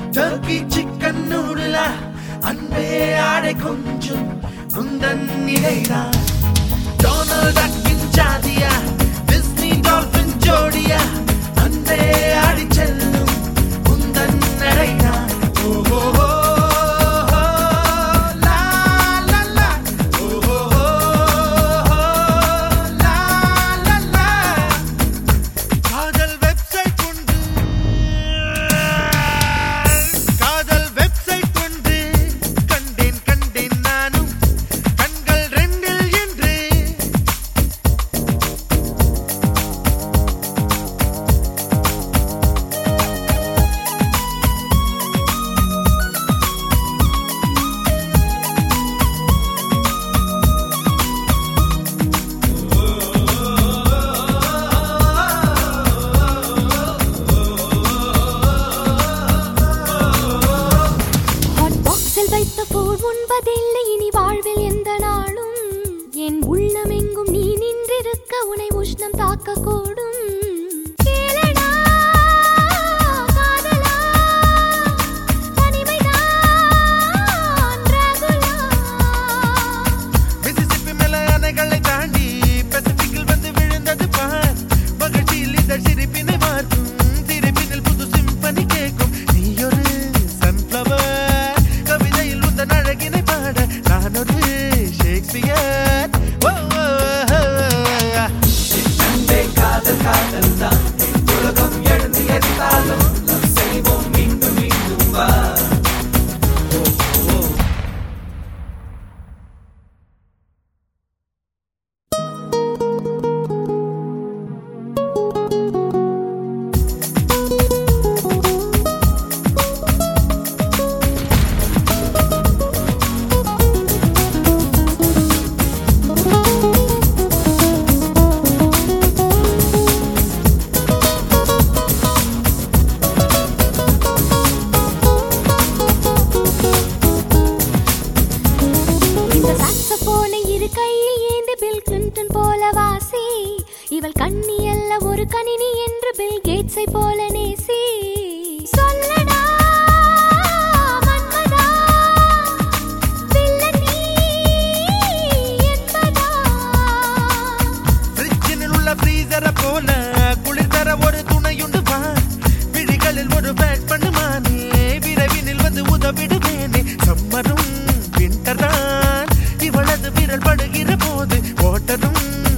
Turkey chicken noodle அன்பே ஆடை கொஞ்சம் குந்தன் நிலைதா டொனால்ட் டக்கின் ஜாதியா டிஸ்னி டால்பின் ஜோடியா அன்பே ஆடி செல்லும் குந்தன் நடைதா ஓஹோ உண்பதில்லை இனி வாழ்வில் எந்த நாளும் என் உள்ளமெங்கும் நீ நின்றிருக்க உனை உஷ்ணம் தாக்கக்கூடும் இவள் கண்ணி அல்ல ஒரு கணினி என்று பில் கேட்ஸை போல நேசி சொல்லடா மன்மதா வில்லனி என்பதா ஃப்ரிட்ஜினில் உள்ள ஃப்ரீசரை போல குளிர் தர ஒரு துணையுண்டு வா விழிகளில் ஒரு பேக் பண்ணுமானே விரைவினில் வந்து உதவிடுவேனே சம்மரும் விண்டர்தான் இவளது விரல் படுகிற போது ஓட்டரும்